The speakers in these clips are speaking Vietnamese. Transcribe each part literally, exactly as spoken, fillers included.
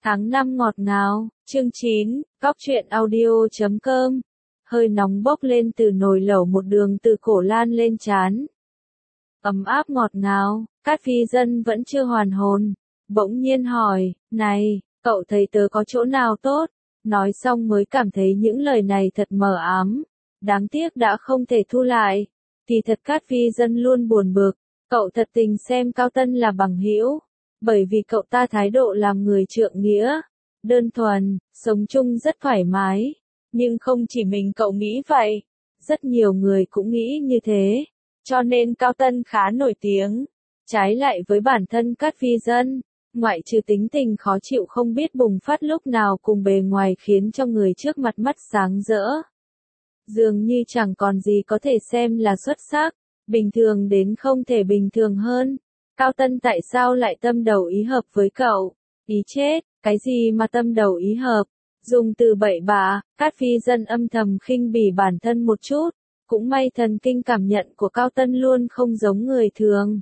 Tháng năm ngọt ngào, chương chín, góc truyện audio chấm com. Hơi nóng bốc lên từ nồi lẩu một đường từ cổ lan lên trán. Ấm áp ngọt ngào, Cát Phi Dân vẫn chưa hoàn hồn. Bỗng nhiên hỏi, này, cậu thấy tớ có chỗ nào tốt? Nói xong mới cảm thấy những lời này thật mờ ám. Đáng tiếc đã không thể thu lại. Thì thật Cát Phi Dân luôn buồn bực. Cậu thật tình xem Cao Tân là bằng hữu. Bởi vì cậu ta thái độ làm người trượng nghĩa, đơn thuần, sống chung rất thoải mái. Nhưng không chỉ mình cậu nghĩ vậy, rất nhiều người cũng nghĩ như thế. Cho nên Cao Tân khá nổi tiếng. Trái lại với bản thân Cát Phi Dân, ngoại trừ tính tình khó chịu không biết bùng phát lúc nào cùng bề ngoài khiến cho người trước mặt mắt sáng rỡ. Dường như chẳng còn gì có thể xem là xuất sắc, bình thường đến không thể bình thường hơn. Cao Tân tại sao lại tâm đầu ý hợp với cậu? Ý chết, cái gì mà tâm đầu ý hợp? Dùng từ bậy bạ, Cát Phi Dân âm thầm khinh bỉ bản thân một chút. Cũng may thần kinh cảm nhận của Cao Tân luôn không giống người thường.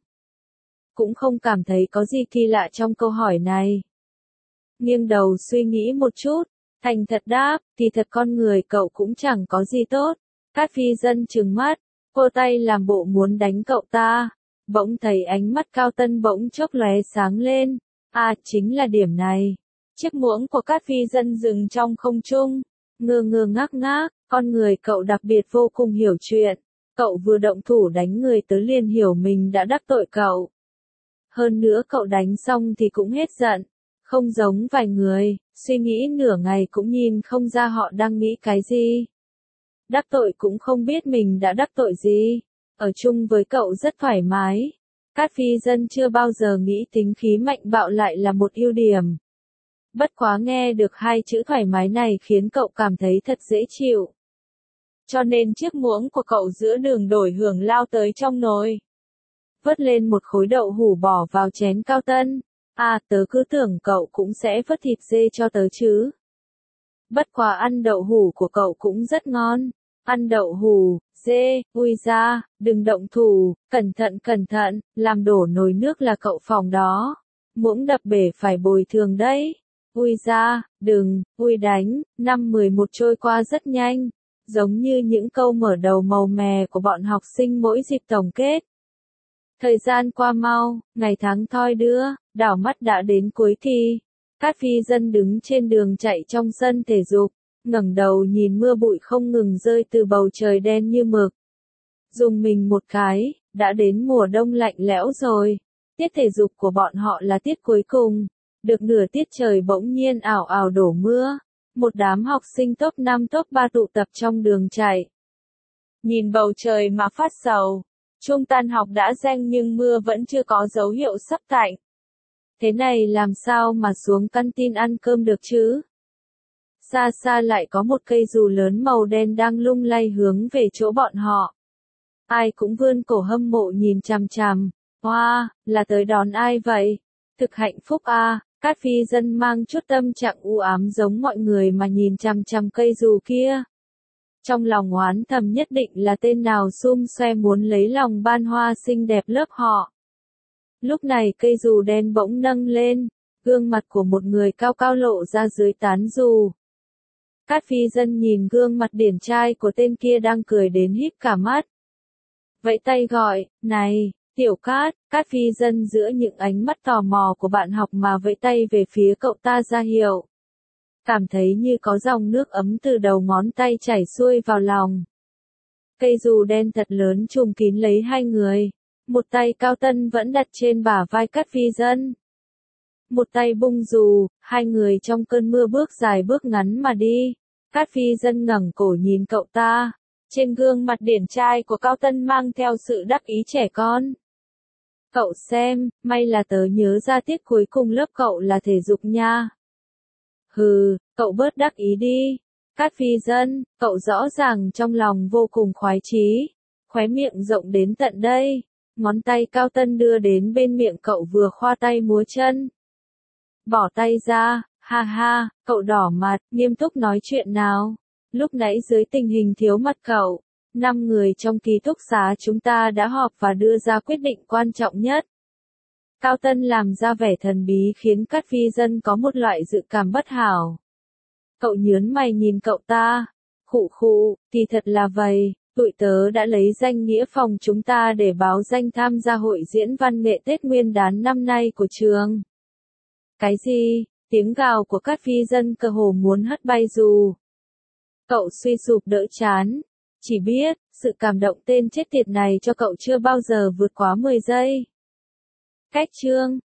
Cũng không cảm thấy có gì kỳ lạ trong câu hỏi này. Nghiêng đầu suy nghĩ một chút, thành thật đáp, thì thật con người cậu cũng chẳng có gì tốt. Cát Phi Dân trừng mắt, cô tay làm bộ muốn đánh cậu ta. Bỗng thấy ánh mắt Cao Tân bỗng chốc lóe sáng lên. À, chính là điểm này. Chiếc muỗng của Cát Phi Dân dừng trong không trung. Ngơ ngơ ngác ngác, con người cậu đặc biệt vô cùng hiểu chuyện. Cậu vừa động thủ đánh người tớ liền hiểu mình đã đắc tội cậu. Hơn nữa cậu đánh xong thì cũng hết giận. Không giống vài người, suy nghĩ nửa ngày cũng nhìn không ra họ đang nghĩ cái gì. Đắc tội cũng không biết mình đã đắc tội gì. Ở chung với cậu rất thoải mái. Cát Phi Dân chưa bao giờ nghĩ tính khí mạnh bạo lại là một ưu điểm. Bất quá nghe được hai chữ thoải mái này khiến cậu cảm thấy thật dễ chịu. Cho nên chiếc muỗng của cậu giữa đường đổi hưởng lao tới trong nồi. Vớt lên một khối đậu hủ bỏ vào chén Cao Tân. À, tớ cứ tưởng cậu cũng sẽ vớt thịt dê cho tớ chứ. Bất quá ăn đậu hủ của cậu cũng rất ngon. Ăn đậu hủ, dê, ui da, đừng động thủ, cẩn thận cẩn thận, làm đổ nồi nước là cậu phòng đó. Muỗng đập bể phải bồi thường đấy. Ui da, đừng, ui đánh, năm mười một trôi qua rất nhanh. Giống như những câu mở đầu màu mè của bọn học sinh mỗi dịp tổng kết. Thời gian qua mau, ngày tháng thoi đưa, đảo mắt đã đến cuối thi. Cát Phi Dân đứng trên đường chạy trong sân thể dục. Ngẩng đầu nhìn mưa bụi không ngừng rơi từ bầu trời đen như mực. Dùng mình một cái, đã đến mùa đông lạnh lẽo rồi. Tiết thể dục của bọn họ là tiết cuối cùng. Được nửa tiết trời bỗng nhiên ảo ảo đổ mưa. Một đám học sinh top năm top ba tụ tập trong đường chạy. Nhìn bầu trời mà phát sầu. Chuông tan học đã reng nhưng mưa vẫn chưa có dấu hiệu sắp tạnh. Thế này làm sao mà xuống căn tin ăn cơm được chứ? Xa xa lại có một cây dù lớn màu đen đang lung lay hướng về chỗ bọn họ. Ai cũng vươn cổ hâm mộ nhìn chằm chằm. Wow, là tới đón ai vậy? Thực hạnh phúc à, Cát Phi Dân mang chút tâm trạng u ám giống mọi người mà nhìn chằm chằm cây dù kia. Trong lòng oán thầm nhất định là tên nào xum xoe muốn lấy lòng ban hoa xinh đẹp lớp họ. Lúc này cây dù đen bỗng nâng lên, gương mặt của một người cao cao lộ ra dưới tán dù. Cát Phi Dân nhìn gương mặt điển trai của tên kia đang cười đến híp cả mắt. Vẫy tay gọi, này, Tiểu Cát, Cát Phi Dân giữa những ánh mắt tò mò của bạn học mà vẫy tay về phía cậu ta ra hiệu. Cảm thấy như có dòng nước ấm từ đầu ngón tay chảy xuôi vào lòng. Cây dù đen thật lớn trùm kín lấy hai người. Một tay Cao Tân vẫn đặt trên bả vai Cát Phi Dân. Một tay bung dù, hai người trong cơn mưa bước dài bước ngắn mà đi. Cát Phi Dân ngẩng cổ nhìn cậu ta. Trên gương mặt điển trai của Cao Tân mang theo sự đắc ý trẻ con. Cậu xem, may là tớ nhớ ra tiết cuối cùng lớp cậu là thể dục nha. Hừ, cậu bớt đắc ý đi. Cát Phi Dân, cậu rõ ràng trong lòng vô cùng khoái chí. Khóe miệng rộng đến tận đây. Ngón tay Cao Tân đưa đến bên miệng cậu vừa khoa tay múa chân. Bỏ tay ra, ha ha, cậu đỏ mặt, nghiêm túc nói chuyện nào. Lúc nãy dưới tình hình thiếu mặt cậu, năm người trong ký túc xá chúng ta đã họp và đưa ra quyết định quan trọng nhất. Cao Tân làm ra vẻ thần bí khiến Cát Phi Dân có một loại dự cảm bất hảo. Cậu nhớn mày nhìn cậu ta. Khụ khụ, thì thật là vậy, tụi tớ đã lấy danh nghĩa phòng chúng ta để báo danh tham gia hội diễn văn nghệ Tết Nguyên đán năm nay của trường. Cái gì? Tiếng gào của Cát Phi Dân cơ hồ muốn hất bay dù. Cậu suy sụp đỡ chán. Chỉ biết, sự cảm động tên chết tiệt này cho cậu chưa bao giờ vượt quá mười giây. Cách chương